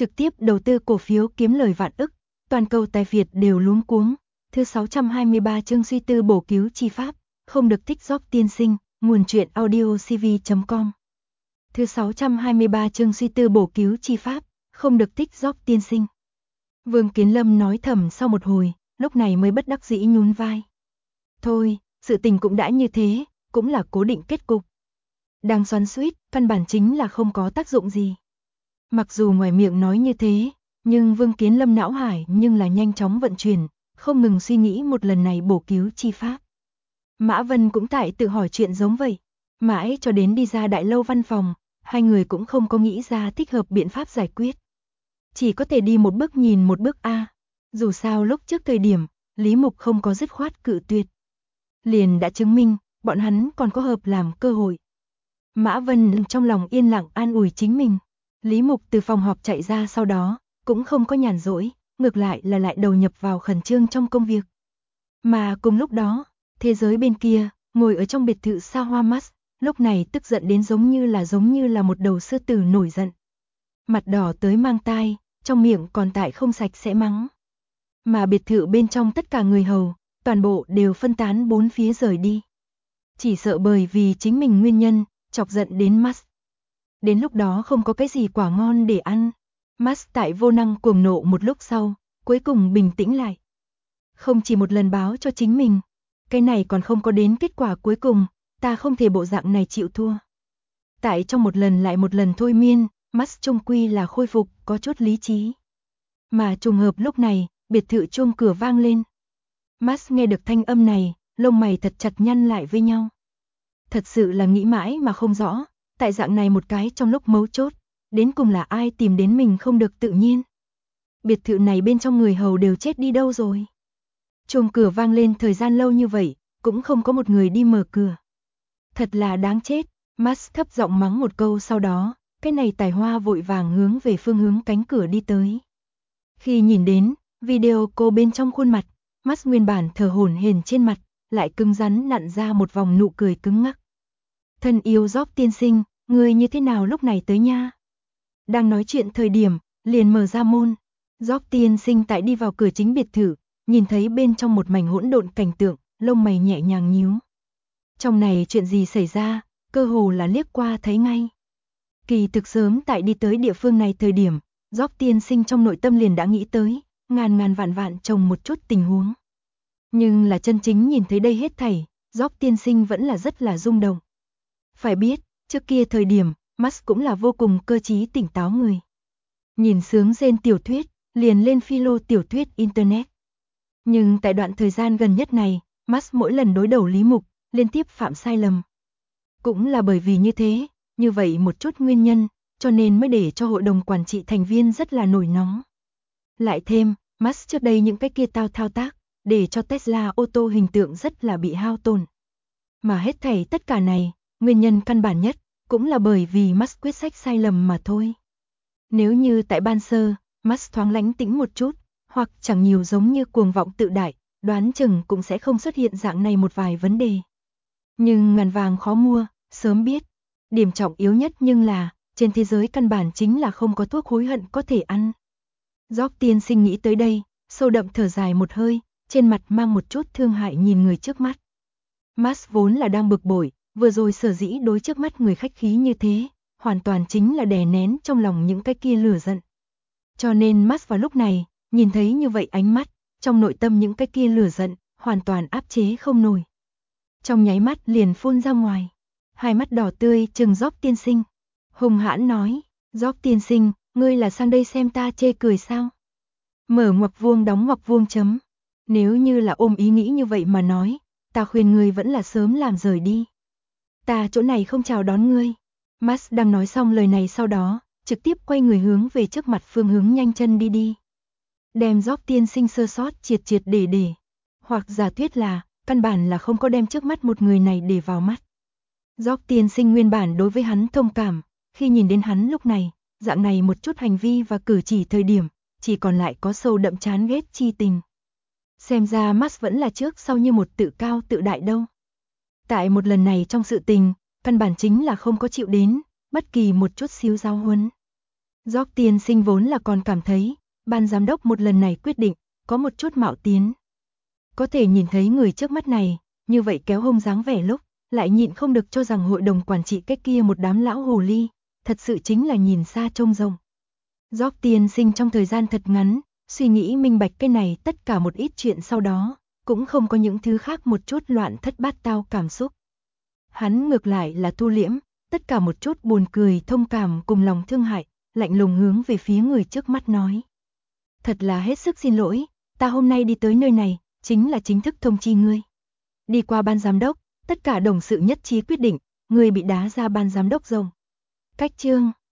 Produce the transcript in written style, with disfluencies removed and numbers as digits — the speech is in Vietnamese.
trực tiếp đầu tư cổ phiếu kiếm lời vạn ức, toàn cầu tài Việt đều luống cuống. Thứ 623 chương suy tư bổ cứu chi pháp, không được thích Job tiên sinh, nguồn truyện audio cv.com. Thứ 623 chương suy tư bổ cứu chi pháp, không được thích Job tiên sinh. Vương Kiến Lâm nói thầm sau một hồi, lúc này mới bất đắc dĩ nhún vai. Thôi, sự tình cũng đã như thế, cũng là cố định kết cục. Đang xoắn xuýt, căn bản chính là không có tác dụng gì. Mặc dù ngoài miệng nói như thế, nhưng Vương Kiến Lâm não hải nhưng là nhanh chóng vận chuyển, không ngừng suy nghĩ một lần này bổ cứu chi pháp. Mã Vân cũng tại tự hỏi chuyện giống vậy, mãi cho đến đi ra đại lâu văn phòng, hai người cũng không có nghĩ ra thích hợp biện pháp giải quyết. Chỉ có thể đi một bước nhìn một bước a. Dù sao lúc trước thời điểm, Lý Mục không có dứt khoát cự tuyệt. Liền đã chứng minh, bọn hắn còn có hợp làm cơ hội. Mã Vân trong lòng yên lặng an ủi chính mình. Lý Mục từ phòng họp chạy ra sau đó, cũng không có nhàn rỗi, ngược lại là lại đầu nhập vào khẩn trương trong công việc. Mà cùng lúc đó, thế giới bên kia, ngồi ở trong biệt thự xa hoa Max, lúc này tức giận đến giống như là một đầu sư tử nổi giận. Mặt đỏ tới mang tai, trong miệng còn tại không sạch sẽ mắng. Mà biệt thự bên trong tất cả người hầu, toàn bộ đều phân tán bốn phía rời đi. Chỉ sợ bởi vì chính mình nguyên nhân, chọc giận đến Max. Đến lúc đó không có cái gì quả ngon để ăn. Max tại vô năng cuồng nộ một lúc sau, cuối cùng bình tĩnh lại. Không chỉ một lần báo cho chính mình, cái này còn không có đến kết quả cuối cùng, ta không thể bộ dạng này chịu thua. Tại trong một lần lại một lần thôi miên, Max trung quy là khôi phục, có chút lý trí. Mà trùng hợp lúc này, biệt thự chuông cửa vang lên. Max nghe được thanh âm này, lông mày thật chặt nhăn lại với nhau. Thật sự là nghĩ mãi mà không rõ, tại dạng này một cái trong lúc mấu chốt, đến cùng là ai tìm đến mình không được tự nhiên. Biệt thự này bên trong người hầu đều chết đi đâu rồi. Chuông cửa vang lên thời gian lâu như vậy, cũng không có một người đi mở cửa. Thật là đáng chết, Max thấp giọng mắng một câu sau đó, cái này tài hoa vội vàng hướng về phương hướng cánh cửa đi tới. Khi nhìn đến video cô bên trong khuôn mặt, Max nguyên bản thở hổn hển trên mặt, lại cứng rắn nặn ra một vòng nụ cười cứng ngắc. Thân yêu Job tiên sinh, người như thế nào lúc này tới nha? Đang nói chuyện thời điểm, liền mở ra môn. Job tiên sinh tại đi vào cửa chính biệt thự, nhìn thấy bên trong một mảnh hỗn độn cảnh tượng, lông mày nhẹ nhàng nhíu. Trong này chuyện gì xảy ra, cơ hồ là liếc qua thấy ngay. Kỳ thực sớm tại đi tới địa phương này thời điểm, Job tiên sinh trong nội tâm liền đã nghĩ tới, ngàn vạn trồng một chút tình huống. Nhưng là chân chính nhìn thấy đây hết thảy, Job tiên sinh vẫn là rất là rung động. Phải biết, trước kia thời điểm, Max cũng là vô cùng cơ trí tỉnh táo người. Nhìn sướng rên tiểu thuyết, liền lên philo tiểu thuyết Internet. Nhưng tại đoạn thời gian gần nhất này, Max mỗi lần đối đầu Lý Mục, liên tiếp phạm sai lầm. Cũng là bởi vì như thế, như vậy một chút nguyên nhân, cho nên mới để cho hội đồng quản trị thành viên rất là nổi nóng. Lại thêm, Max trước đây những cái kia thao tác, để cho Tesla ô tô hình tượng rất là bị hao tổn. Mà hết thảy tất cả này, nguyên nhân căn bản nhất, cũng là bởi vì Max quyết sách sai lầm mà thôi. Nếu như tại ban sơ, Max thoáng lánh tĩnh một chút, hoặc chẳng nhiều giống như cuồng vọng tự đại, đoán chừng cũng sẽ không xuất hiện dạng này một vài vấn đề. Nhưng ngàn vàng khó mua, sớm biết. Điểm trọng yếu nhất nhưng là, trên thế giới căn bản chính là không có thuốc hối hận có thể ăn. Job tiên sinh nghĩ tới đây, sâu đậm thở dài một hơi, trên mặt mang một chút thương hại nhìn người trước mắt. Max vốn là đang bực bội, vừa rồi sở dĩ đối trước mắt người khách khí như thế, hoàn toàn chính là đè nén trong lòng những cái kia lửa giận. Cho nên Max vào lúc này, nhìn thấy như vậy ánh mắt, trong nội tâm những cái kia lửa giận, hoàn toàn áp chế không nổi. Trong nháy mắt liền phun ra ngoài, hai mắt đỏ tươi trừng Job tiên sinh. Hùng hãn nói, Job tiên sinh, ngươi là sang đây xem ta chê cười sao? Mở ngoặc vuông đóng ngoặc vuông chấm. Nếu như là ôm ý nghĩ như vậy mà nói, ta khuyên ngươi vẫn là sớm làm rời đi. Ta chỗ này không chào đón ngươi. Max đang nói xong lời này sau đó, trực tiếp quay người hướng về trước mặt phương hướng nhanh chân đi. Đem Job tiên sinh sơ sót triệt để. Hoặc giả thuyết là, căn bản là không có đem trước mắt một người này để vào mắt. Job tiên sinh nguyên bản đối với hắn thông cảm, khi nhìn đến hắn lúc này, dạng này một chút hành vi và cử chỉ thời điểm, chỉ còn lại có sâu đậm chán ghét chi tình. Xem ra Max vẫn là trước sau như một tự cao tự đại đâu. Tại một lần này trong sự tình, căn bản chính là không có chịu đến bất kỳ một chút xíu giáo huấn. George tiên sinh vốn là còn cảm thấy, ban giám đốc một lần này quyết định, có một chút mạo tiến. Có thể nhìn thấy người trước mắt này, như vậy kéo hông dáng vẻ lúc, lại nhịn không được cho rằng hội đồng quản trị cái kia một đám lão hồ ly, thật sự chính là nhìn xa trông rộng. George tiên sinh trong thời gian thật ngắn, suy nghĩ minh bạch cái này tất cả một ít chuyện sau đó, cũng không có những thứ khác một chút loạn thất bát tao cảm xúc. Hắn ngược lại là thu liễm, tất cả một chút buồn cười thông cảm cùng lòng thương hại, lạnh lùng hướng về phía người trước mắt nói. Thật là hết sức xin lỗi, ta hôm nay đi tới nơi này, chính là chính thức thông chi ngươi. Đi qua ban giám đốc, tất cả đồng sự nhất trí quyết định, ngươi bị đá ra ban giám đốc rồng. Cách chương